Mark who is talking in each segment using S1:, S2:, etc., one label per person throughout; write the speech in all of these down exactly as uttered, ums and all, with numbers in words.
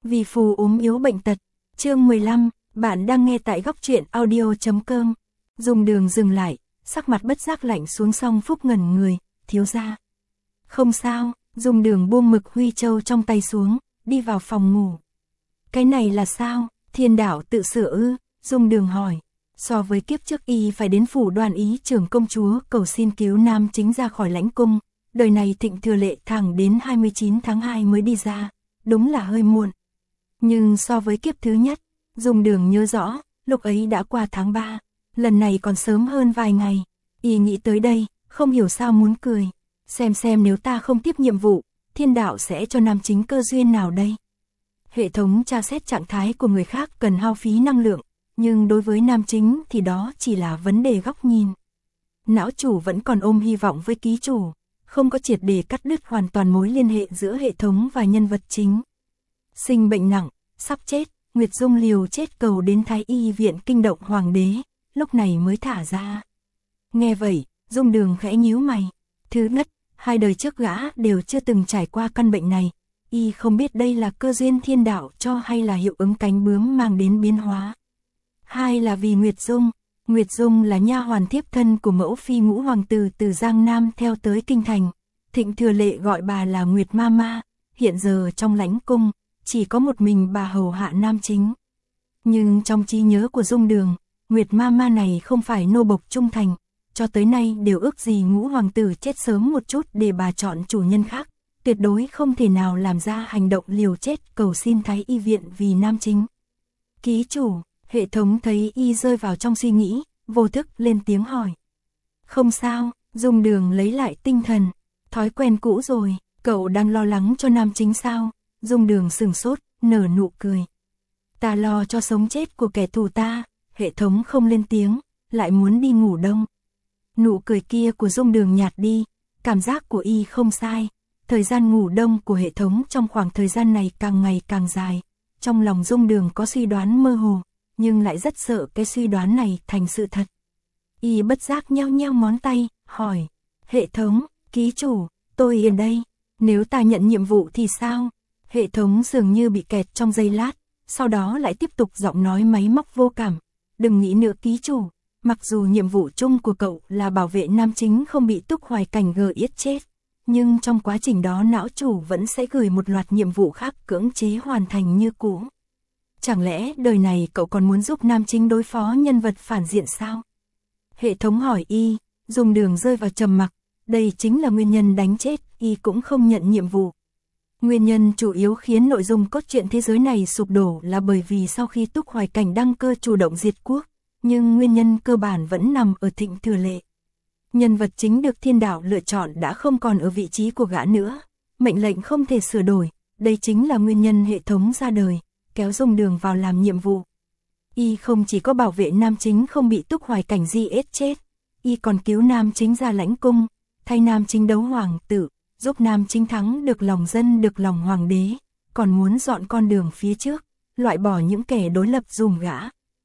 S1: Vì phù ốm yếu bệnh tật. Chương mười lăm, bạn đang nghe tại góc truyện audio chấm com. Dung Đường dừng lại, sắc mặt bất giác lạnh xuống. Song Phúc ngẩn người, thiếu gia. Không sao. Dung Đường buông mực huy châu trong tay xuống, đi vào phòng ngủ. Cái này là sao? Thiên đạo tự sửa ư? Dung Đường hỏi. So với kiếp trước y phải đến phủ Đoan Ý trưởng công chúa cầu xin cứu nam chính ra khỏi lãnh cung, đời này Thịnh Thừa Lệ thẳng đến hai mươi chín tháng hai mới đi ra, đúng là hơi muộn. Nhưng so với kiếp thứ nhất, Dung Đường nhớ rõ, lúc ấy đã qua tháng ba, lần này còn sớm hơn vài ngày. Y nghĩ tới đây, không hiểu sao muốn cười. Xem xem nếu ta không tiếp nhiệm vụ, thiên đạo sẽ cho nam chính cơ duyên nào đây? Hệ thống tra xét trạng thái của người khác cần hao phí năng lượng, nhưng đối với nam chính thì đó chỉ là vấn đề góc nhìn. Não chủ vẫn còn ôm hy vọng với ký chủ, không có triệt để cắt đứt hoàn toàn mối liên hệ giữa hệ thống và nhân vật chính. Sinh bệnh nặng, sắp chết, Nguyệt Dung liều chết cầu đến Thái Y viện kinh động hoàng đế, lúc này mới thả ra. Nghe vậy, Dung Đường khẽ nhíu mày. Thứ nhất, hai đời trước gã đều chưa từng trải qua căn bệnh này, y không biết đây là cơ duyên thiên đạo cho hay là hiệu ứng cánh bướm mang đến biến hóa. Hai là vì Nguyệt Dung. Nguyệt Dung là nha hoàn thiếp thân của mẫu phi ngũ hoàng tử từ Giang Nam theo tới kinh thành. Thịnh Thừa Lệ gọi bà là Nguyệt Mama, hiện giờ trong lãnh cung, chỉ có một mình bà hầu hạ nam chính. Nhưng trong trí nhớ của Dung Đường, Nguyệt Mama này không phải nô bộc trung thành, cho tới nay đều ước gì ngũ hoàng tử chết sớm một chút để bà chọn chủ nhân khác, tuyệt đối không thể nào làm ra hành động liều chết cầu xin Thái Y viện vì nam chính. Ký chủ. Hệ thống thấy y rơi vào trong suy nghĩ, vô thức lên tiếng hỏi. Không sao. Dung Đường lấy lại tinh thần. Thói quen cũ rồi, cậu đang lo lắng cho nam chính sao? Dung Đường sừng sốt, nở nụ cười. Ta lo cho sống chết của kẻ thù ta. Hệ thống không lên tiếng, lại muốn đi ngủ đông. Nụ cười kia của Dung Đường nhạt đi, cảm giác của y không sai. Thời gian ngủ đông của hệ thống trong khoảng thời gian này càng ngày càng dài. Trong lòng Dung Đường có suy đoán mơ hồ, nhưng lại rất sợ cái suy đoán này thành sự thật. Y bất giác nheo nheo ngón tay, hỏi. Hệ thống, ký chủ, tôi ở đây. Nếu ta nhận nhiệm vụ thì sao? Hệ thống dường như bị kẹt trong giây lát, sau đó lại tiếp tục giọng nói máy móc vô cảm. Đừng nghĩ nữa ký chủ, mặc dù nhiệm vụ chung của cậu là bảo vệ nam chính không bị Túc Hoài Cảnh gờ yết chết, nhưng trong quá trình đó não chủ vẫn sẽ gửi một loạt nhiệm vụ khác cưỡng chế hoàn thành như cũ. Chẳng lẽ đời này cậu còn muốn giúp nam chính đối phó nhân vật phản diện sao? Hệ thống hỏi y. Dung Đường rơi vào trầm mặc. Đây chính là nguyên nhân đánh chết y cũng không nhận nhiệm vụ. Nguyên nhân chủ yếu khiến nội dung cốt truyện thế giới này sụp đổ là bởi vì sau khi Túc Hoài Cảnh đăng cơ chủ động diệt quốc, nhưng nguyên nhân cơ bản vẫn nằm ở Thịnh Thừa Lệ. Nhân vật chính được thiên đạo lựa chọn đã không còn ở vị trí của gã nữa, mệnh lệnh không thể sửa đổi, đây chính là nguyên nhân hệ thống ra đời, kéo Dung Đường vào làm nhiệm vụ. Y không chỉ có bảo vệ nam chính không bị Túc Hoài Cảnh di ết chết, y còn cứu nam chính ra lãnh cung, thay nam chính đấu hoàng tử, giúp nam chính thắng được lòng dân được lòng hoàng đế, còn muốn dọn con đường phía trước, loại bỏ những kẻ đối lập dùm gã.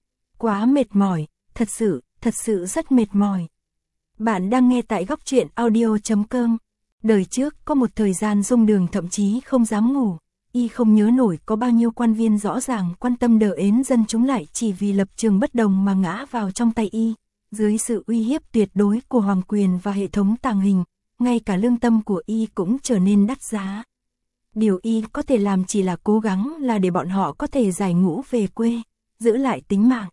S1: Quá mệt mỏi, thật sự, thật sự rất mệt mỏi. Bạn đang nghe tại góc truyện audio chấm com. Đời trước có một thời gian Dung Đường thậm chí không dám ngủ. Y không nhớ nổi có bao nhiêu quan viên rõ ràng quan tâm đờ ến dân chúng lại chỉ vì lập trường bất đồng mà ngã vào trong tay y. Dưới sự uy hiếp tuyệt đối của hoàng quyền và hệ thống tàng hình, ngay cả lương tâm của y cũng trở nên đắt giá. Điều y có thể làm chỉ là cố gắng là để bọn họ có thể giải ngũ về quê, giữ lại tính mạng.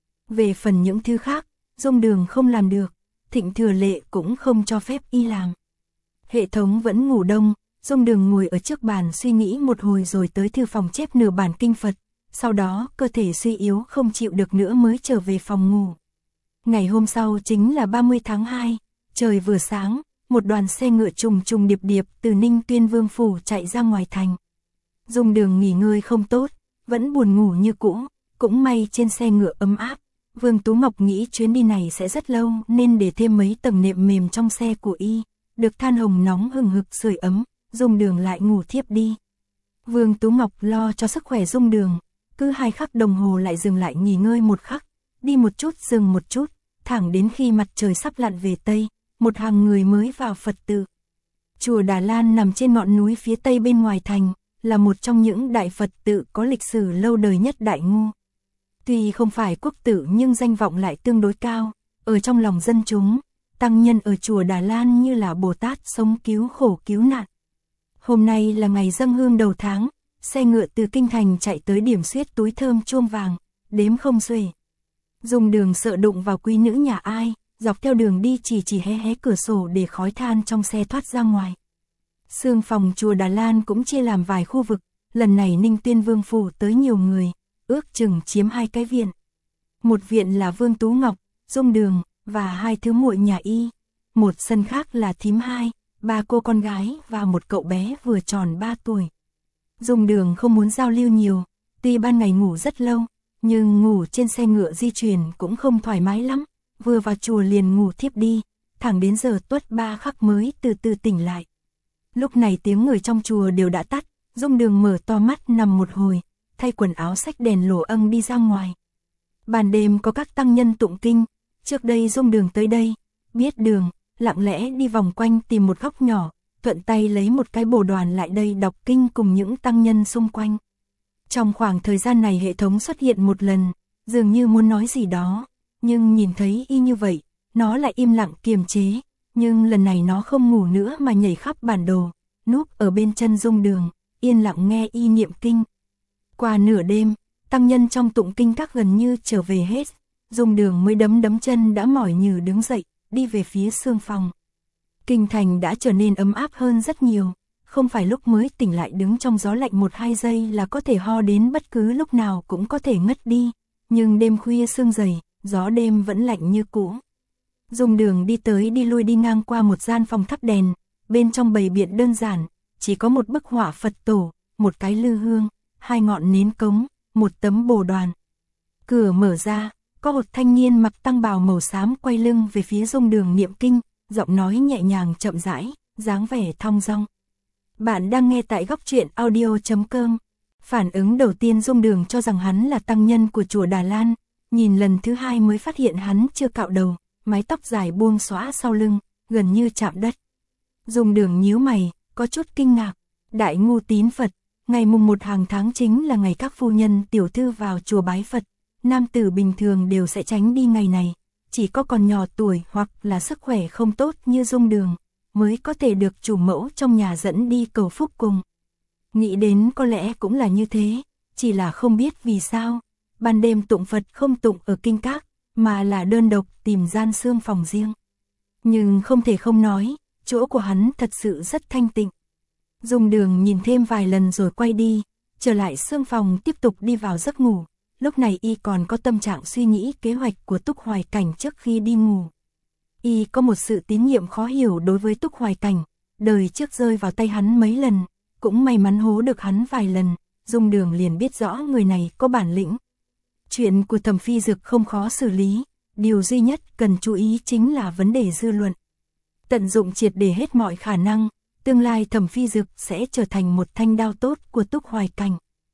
S1: Về phần những thứ khác, Dung Đường không làm được, Thịnh Thừa Lệ cũng không cho phép y làm. Hệ thống vẫn ngủ đông. Dung Đường ngồi ở trước bàn suy nghĩ một hồi rồi tới thư phòng chép nửa bản kinh Phật, sau đó cơ thể suy yếu không chịu được nữa mới trở về phòng ngủ. Ngày hôm sau chính là ba mươi tháng hai, trời vừa sáng, một đoàn xe ngựa trùng trùng điệp điệp từ Ninh Tuyên Vương phủ chạy ra ngoài thành. Dung Đường nghỉ ngơi không tốt, vẫn buồn ngủ như cũ, cũng may trên xe ngựa ấm áp. Vương Tú Ngọc nghĩ chuyến đi này sẽ rất lâu nên để thêm mấy tầng nệm mềm trong xe của y, được than hồng nóng hừng hực sưởi ấm. Dung Đường lại ngủ thiếp đi. Vương Tú Ngọc lo cho sức khỏe Dung Đường, cứ hai khắc đồng hồ lại dừng lại nghỉ ngơi một khắc, đi một chút dừng một chút, thẳng đến khi mặt trời sắp lặn về Tây, một hàng người mới vào Phật tự. Chùa Đà Lan nằm trên ngọn núi phía Tây bên ngoài thành, là một trong những đại Phật tự có lịch sử lâu đời nhất Đại Ngu. Tuy không phải quốc tử nhưng danh vọng lại tương đối cao, ở trong lòng dân chúng, tăng nhân ở chùa Đà Lan như là Bồ Tát sống cứu khổ cứu nạn. Hôm nay là ngày dâng hương đầu tháng, xe ngựa từ kinh thành chạy tới điểm xuyết túi thơm chuông vàng, đếm không xuể. Dùng đường sợ đụng vào quý nữ nhà ai, dọc theo đường đi chỉ chỉ hé hé cửa sổ để khói than trong xe thoát ra ngoài. Sương phòng chùa Đà Lan cũng chia làm vài khu vực, lần này Ninh Tuyên Vương phủ tới nhiều người, ước chừng chiếm hai cái viện. Một viện là Vương Tú Ngọc, Dung Đường và hai thứ muội nhà y, một sân khác là thím hai, ba cô con gái và một cậu bé vừa tròn ba tuổi. Dung Đường không muốn giao lưu nhiều, tuy ban ngày ngủ rất lâu, nhưng ngủ trên xe ngựa di chuyển cũng không thoải mái lắm, vừa vào chùa liền ngủ thiếp đi, thẳng đến giờ tuất ba khắc mới từ từ tỉnh lại. Lúc này tiếng người trong chùa đều đã tắt, Dung Đường mở to mắt nằm một hồi, thay quần áo xách đèn lổ âng đi ra ngoài. Ban đêm có các tăng nhân tụng kinh, trước đây Dung Đường tới đây, biết đường, lặng lẽ đi vòng quanh tìm một góc nhỏ, thuận tay lấy một cái bồ đoàn lại đây đọc kinh cùng những tăng nhân xung quanh. Trong khoảng thời gian này hệ thống xuất hiện một lần, dường như muốn nói gì đó, nhưng nhìn thấy y như vậy, nó lại im lặng kiềm chế, nhưng lần này nó không ngủ nữa mà nhảy khắp bản đồ, núp ở bên chân Dung Đường, yên lặng nghe y niệm kinh. Qua nửa đêm, tăng nhân trong tụng kinh các gần như trở về hết, Dung Đường mới đấm đấm chân đã mỏi nhừ đứng dậy, đi về phía sương phòng. Kinh thành đã trở nên ấm áp hơn rất nhiều, không phải lúc mới tỉnh lại đứng trong gió lạnh một hai giây là có thể ho đến bất cứ lúc nào cũng có thể ngất đi, nhưng đêm khuya sương dày, gió đêm vẫn lạnh như cũ. Dung Đường đi tới đi lui đi ngang qua một gian phòng thắp đèn, bên trong bày biện đơn giản, chỉ có một bức họa Phật tổ, một cái lư hương, hai ngọn nến cống, một tấm bồ đoàn. Cửa mở ra, có một thanh niên mặc tăng bào màu xám quay lưng về phía Dung Đường niệm kinh, giọng nói nhẹ nhàng chậm rãi, dáng vẻ thong dong. Bạn đang nghe tại góc truyện audio chấm com. Phản ứng đầu tiên Dung Đường cho rằng hắn là tăng nhân của chùa Đà Lan, nhìn lần thứ hai mới phát hiện hắn chưa cạo đầu, mái tóc dài buông xõa sau lưng, gần như chạm đất. Dung Đường nhíu mày, có chút kinh ngạc, Đại Ngu tín Phật, ngày mùng một hàng tháng chính là ngày các phu nhân tiểu thư vào chùa bái Phật, nam tử bình thường đều sẽ tránh đi ngày này, chỉ có còn nhỏ tuổi hoặc là sức khỏe không tốt như Dung Đường, mới có thể được chủ mẫu trong nhà dẫn đi cầu phúc cùng. Nghĩ đến có lẽ cũng là như thế, chỉ là không biết vì sao, ban đêm tụng Phật không tụng ở kinh các, mà là đơn độc tìm gian sương phòng riêng. Nhưng không thể không nói, chỗ của hắn thật sự rất thanh tịnh. Dung Đường nhìn thêm vài lần rồi quay đi, trở lại sương phòng tiếp tục đi vào giấc ngủ. Lúc này y còn có tâm trạng suy nghĩ kế hoạch của Túc Hoài Cảnh trước khi đi ngủ. Y có một sự tín nhiệm khó hiểu đối với Túc Hoài Cảnh, đời trước rơi vào tay hắn mấy lần, cũng may mắn hố được hắn vài lần, Dung Đường liền biết rõ người này có bản lĩnh. Chuyện của Thẩm Phi Dực không khó xử lý, điều duy nhất cần chú ý chính là vấn đề dư luận. Tận dụng triệt để hết mọi khả năng, tương lai Thẩm Phi Dực sẽ trở thành một thanh đao tốt của Túc Hoài Cảnh.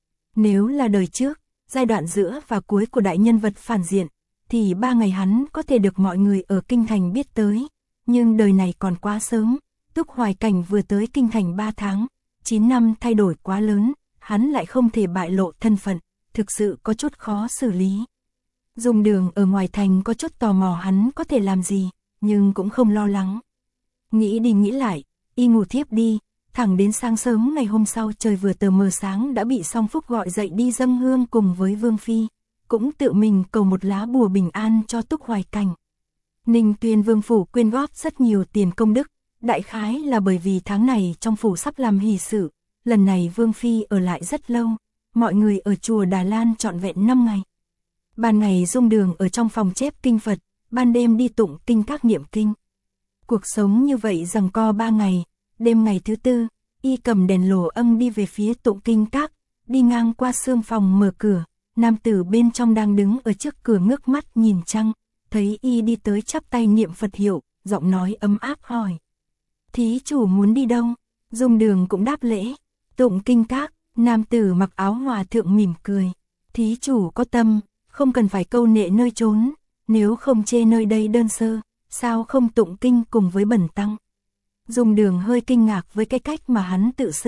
S1: Nếu là đời trước, giai đoạn giữa và cuối của đại nhân vật phản diện, thì ba ngày hắn có thể được mọi người ở Kinh Thành biết tới, nhưng đời này còn quá sớm, Túc Hoài Cảnh vừa tới Kinh Thành ba tháng, chín năm thay đổi quá lớn, hắn lại không thể bại lộ thân phận, thực sự có chút khó xử lý. Dung Đường ở ngoài thành có chút tò mò hắn có thể làm gì, nhưng cũng không lo lắng. Nghĩ đi nghĩ lại, y ngủ thiếp đi, thẳng đến sáng sớm ngày hôm sau trời vừa tờ mờ sáng đã bị Song Phúc gọi dậy đi dâng hương cùng với Vương Phi, cũng tự mình cầu một lá bùa bình an cho Túc Hoài Cảnh. Ninh Tuyên Vương phủ quyên góp rất nhiều tiền công đức, đại khái là bởi vì tháng này trong phủ sắp làm hỷ sự, lần này Vương Phi ở lại rất lâu, mọi người ở chùa Đà Lan trọn vẹn năm ngày. Ban ngày Dung Đường ở trong phòng chép kinh Phật, ban đêm đi tụng kinh các niệm kinh. Cuộc sống như vậy giằng co ba ngày, đêm ngày thứ tư, y cầm đèn lồ âng đi về phía tụng kinh các, đi ngang qua sương phòng mở cửa, nam tử bên trong đang đứng ở trước cửa ngước mắt nhìn trăng, thấy y đi tới chắp tay niệm Phật hiệu, giọng nói ấm áp hỏi. Thí chủ muốn đi đâu? Dung Đường cũng đáp lễ, tụng kinh các, nam tử mặc áo hòa thượng mỉm cười. Thí chủ có tâm, không cần phải câu nệ nơi trốn, nếu không chê nơi đây đơn sơ, sao không tụng kinh cùng với bẩn tăng? Dung Đường hơi kinh ngạc với cái cách mà hắn tự xưng,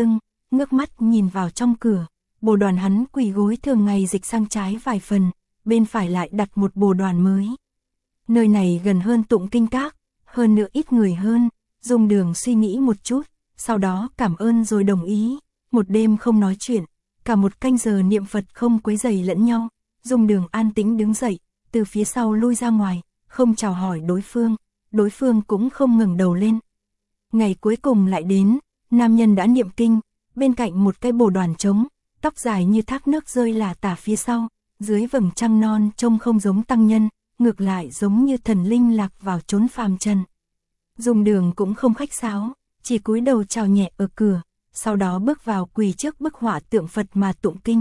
S1: ngước mắt nhìn vào trong cửa, bồ đoàn hắn quỳ gối thường ngày dịch sang trái vài phần, bên phải lại đặt một bồ đoàn mới. Nơi này gần hơn tụng kinh các, hơn nữa ít người hơn, Dung Đường suy nghĩ một chút, sau đó cảm ơn rồi đồng ý, một đêm không nói chuyện, cả một canh giờ niệm Phật không quấy rầy lẫn nhau, Dung Đường an tĩnh đứng dậy, từ phía sau lui ra ngoài, không chào hỏi đối phương, đối phương cũng không ngẩng đầu lên. Ngày cuối cùng lại đến, nam nhân đã niệm kinh, bên cạnh một cái bồ đoàn trống, tóc dài như thác nước rơi lả tả phía sau, dưới vầng trăng non trông không giống tăng nhân, ngược lại giống như thần linh lạc vào chốn phàm trần. Dung Đường cũng không khách sáo, chỉ cúi đầu chào nhẹ ở cửa, sau đó bước vào quỳ trước bức họa tượng Phật mà tụng kinh.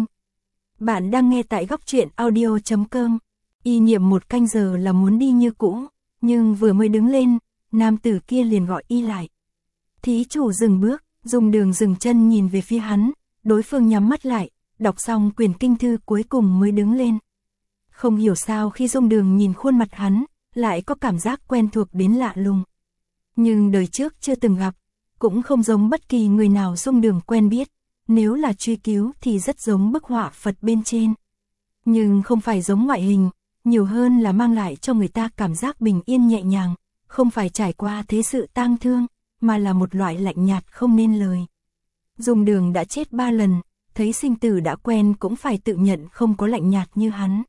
S1: Bạn đang nghe tại góc truyện audio chấm com. Y niệm một canh giờ là muốn đi như cũ, nhưng vừa mới đứng lên, nam tử kia liền gọi y lại. Thí chủ dừng bước, Dung Đường dừng chân nhìn về phía hắn, đối phương nhắm mắt lại, đọc xong quyển kinh thư cuối cùng mới đứng lên. Không hiểu sao khi Dung Đường nhìn khuôn mặt hắn, lại có cảm giác quen thuộc đến lạ lùng. Nhưng đời trước chưa từng gặp, cũng không giống bất kỳ người nào Dung Đường quen biết, nếu là truy cứu thì rất giống bức họa Phật bên trên. Nhưng không phải giống ngoại hình, nhiều hơn là mang lại cho người ta cảm giác bình yên nhẹ nhàng, không phải trải qua thế sự tang thương, mà là một loại lạnh nhạt không nên lời. Dung Đường đã chết ba lần, thấy sinh tử đã quen cũng phải tự nhận không có lạnh nhạt như hắn.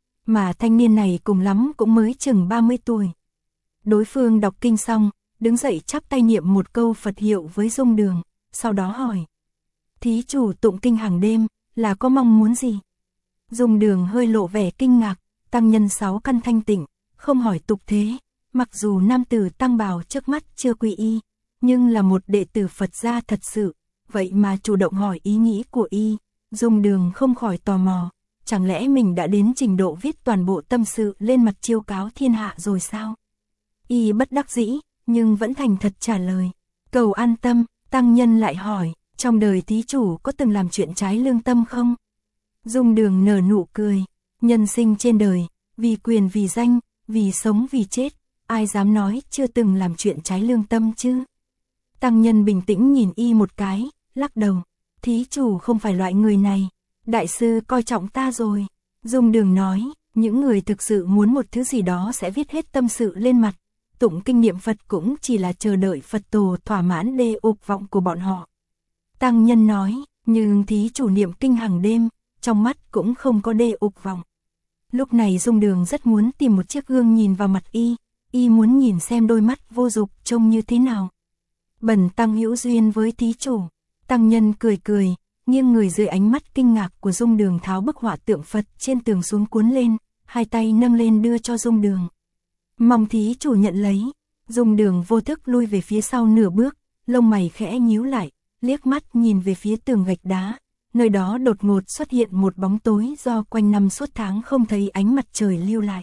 S1: Mà thanh niên này cùng lắm cũng mới chừng ba mươi tuổi. Đối phương đọc kinh xong, đứng dậy chắp tay niệm một câu Phật hiệu với Dung Đường, sau đó hỏi. Thí chủ tụng kinh hàng đêm, là có mong muốn gì? Dung Đường hơi lộ vẻ kinh ngạc, tăng nhân sáu căn thanh tịnh, không hỏi tục thế, mặc dù nam tử tăng bào trước mắt chưa quy y, nhưng là một đệ tử Phật gia thật sự, vậy mà chủ động hỏi ý nghĩ của y, Dung Đường không khỏi tò mò, chẳng lẽ mình đã đến trình độ viết toàn bộ tâm sự lên mặt chiêu cáo thiên hạ rồi sao? Y bất đắc dĩ, nhưng vẫn thành thật trả lời, cầu an tâm, tăng nhân lại hỏi, trong đời thí chủ có từng làm chuyện trái lương tâm không? Dung Đường nở nụ cười, nhân sinh trên đời, vì quyền vì danh, vì sống vì chết, ai dám nói chưa từng làm chuyện trái lương tâm chứ? Tăng nhân bình tĩnh nhìn y một cái, lắc đầu, thí chủ không phải loại người này, đại sư coi trọng ta rồi. Dung Đường nói, những người thực sự muốn một thứ gì đó sẽ viết hết tâm sự lên mặt, tụng kinh niệm Phật cũng chỉ là chờ đợi Phật tổ thỏa mãn đê ục vọng của bọn họ. Tăng nhân nói, nhưng thí chủ niệm kinh hàng đêm, trong mắt cũng không có đê ục vọng. Lúc này Dung Đường rất muốn tìm một chiếc gương nhìn vào mặt y, y muốn nhìn xem đôi mắt vô dục trông như thế nào. Bần tăng hữu duyên với thí chủ. Tăng nhân cười cười, nghiêng người dưới ánh mắt kinh ngạc của Dung Đường tháo bức họa tượng Phật trên tường xuống cuốn lên, hai tay nâng lên đưa cho Dung Đường. Mong thí chủ nhận lấy. Dung Đường vô thức lui về phía sau nửa bước, lông mày khẽ nhíu lại, liếc mắt nhìn về phía tường gạch đá, nơi đó đột ngột xuất hiện một bóng tối do quanh năm suốt tháng không thấy ánh mặt trời lưu lại.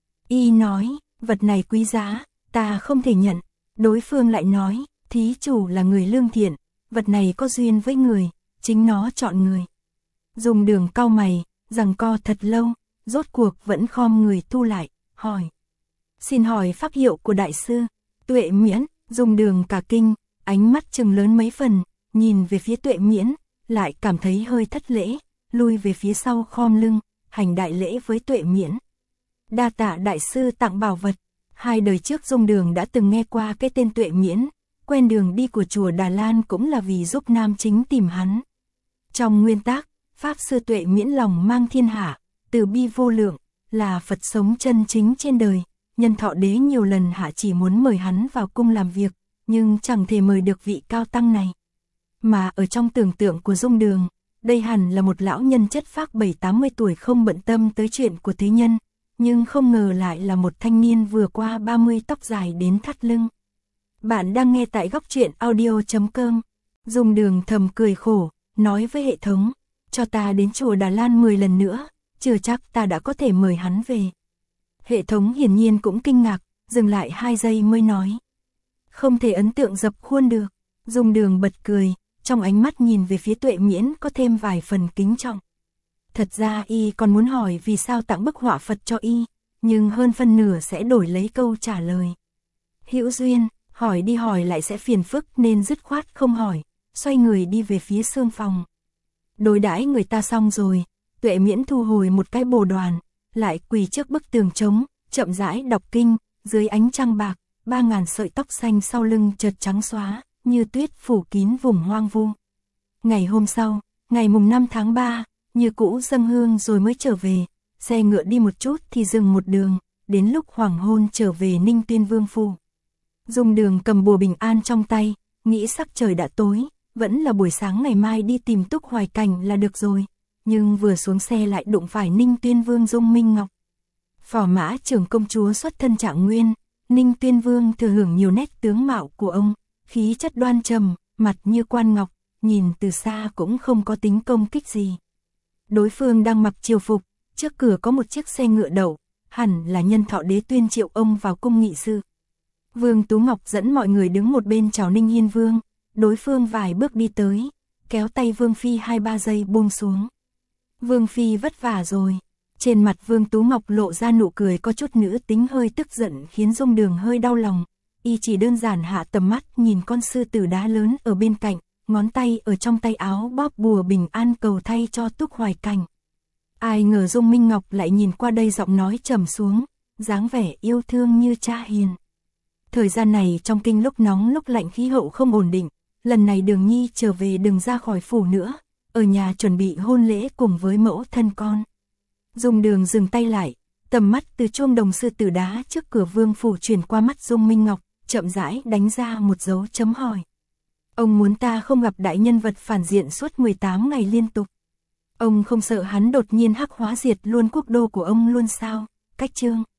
S1: Y nói, vật này quý giá, ta không thể nhận. Đối phương lại nói, thí chủ là người lương thiện, vật này có duyên với người, chính nó chọn người. Dung Đường cau mày, giằng co thật lâu, rốt cuộc vẫn khom người thu lại, hỏi. Xin hỏi pháp hiệu của đại sư. Tuệ Miễn. Dung Đường cả kinh, ánh mắt trừng lớn mấy phần, nhìn về phía Tuệ Miễn, lại cảm thấy hơi thất lễ, lui về phía sau khom lưng, hành đại lễ với Tuệ Miễn. Đa tạ đại sư tặng bảo vật. Hai đời trước Dung Đường đã từng nghe qua cái tên Tuệ Miễn, quen đường đi của chùa Đà Lan cũng là vì giúp nam chính tìm hắn. Trong nguyên tác, Pháp Sư Tuệ Miễn lòng mang thiên hạ, từ bi vô lượng, là Phật sống chân chính trên đời. Nhân Thọ Đế nhiều lần hạ chỉ muốn mời hắn vào cung làm việc, nhưng chẳng thể mời được vị cao tăng này. Mà ở trong tưởng tượng của Dung Đường, đây hẳn là một lão nhân chất phác bảy tám mươi tuổi không bận tâm tới chuyện của thế nhân, nhưng không ngờ lại là một thanh niên vừa qua ba mươi tóc dài đến thắt lưng. Bạn đang nghe tại góc truyện audio chấm com. Dung Đường thầm cười khổ, nói với hệ thống, cho ta đến chùa Đà Lan mười lần nữa, chưa chắc ta đã có thể mời hắn về. Hệ thống hiển nhiên cũng kinh ngạc, dừng lại hai giây mới nói. Không thể ấn tượng dập khuôn được. Dung Đường bật cười, trong ánh mắt nhìn về phía Tuệ Miễn có thêm vài phần kính trọng. Thật ra y còn muốn hỏi vì sao tặng bức họa Phật cho y, nhưng hơn phân nửa sẽ đổi lấy câu trả lời. Hữu duyên, hỏi đi hỏi lại sẽ phiền phức nên dứt khoát không hỏi, xoay người đi về phía xương phòng. Đối đãi người ta xong rồi, Tuệ Miễn thu hồi một cái bồ đoàn, lại quỳ trước bức tường trống, chậm rãi đọc kinh, dưới ánh trăng bạc, ba ngàn sợi tóc xanh sau lưng chợt trắng xóa, như tuyết phủ kín vùng hoang vu. Ngày hôm sau, ngày mùng năm tháng ba, như cũ dâng hương rồi mới trở về, xe ngựa đi một chút thì dừng một đường, đến lúc hoàng hôn trở về Ninh Tuyên Vương phủ. Dung Đường cầm bùa bình an trong tay, nghĩ sắc trời đã tối, vẫn là buổi sáng ngày mai đi tìm Túc Hoài Cảnh là được rồi, nhưng vừa xuống xe lại đụng phải Ninh Tuyên Vương Dung Minh Ngọc. Phò mã trưởng công chúa xuất thân Trạng Nguyên, Ninh Tuyên Vương thừa hưởng nhiều nét tướng mạo của ông, khí chất đoan trầm, mặt như quan ngọc, nhìn từ xa cũng không có tính công kích gì. Đối phương đang mặc triều phục, trước cửa có một chiếc xe ngựa đậu, hẳn là nhân Thọ đế tuyên triệu ông vào cung nghị sự. Vương Tú Ngọc dẫn mọi người đứng một bên chào Ninh Hiên Vương, đối phương vài bước đi tới, kéo tay Vương Phi hai ba giây buông xuống. Vương Phi vất vả rồi. Trên mặt Vương Tú Ngọc lộ ra nụ cười có chút nữ tính hơi tức giận khiến Dung Đường hơi đau lòng. Y chỉ đơn giản hạ tầm mắt nhìn con sư tử đá lớn ở bên cạnh, ngón tay ở trong tay áo bóp bùa bình an cầu thay cho Túc Hoài Cảnh. Ai ngờ Dung Minh Ngọc lại nhìn qua đây giọng nói trầm xuống, dáng vẻ yêu thương như cha hiền. Thời gian này trong kinh lúc nóng lúc lạnh khí hậu không ổn định, lần này Đường Nhi trở về đừng ra khỏi phủ nữa, ở nhà chuẩn bị hôn lễ cùng với mẫu thân con. Dung Đường dừng tay lại, tầm mắt từ chuông đồng sư tử đá trước cửa vương phủ chuyển qua mắt Dung Minh Ngọc, chậm rãi đánh ra một dấu chấm hỏi. Ông muốn ta không gặp đại nhân vật phản diện suốt mười tám ngày liên tục. Ông không sợ hắn đột nhiên hắc hóa diệt luôn quốc đô của ông luôn sao? Cách chương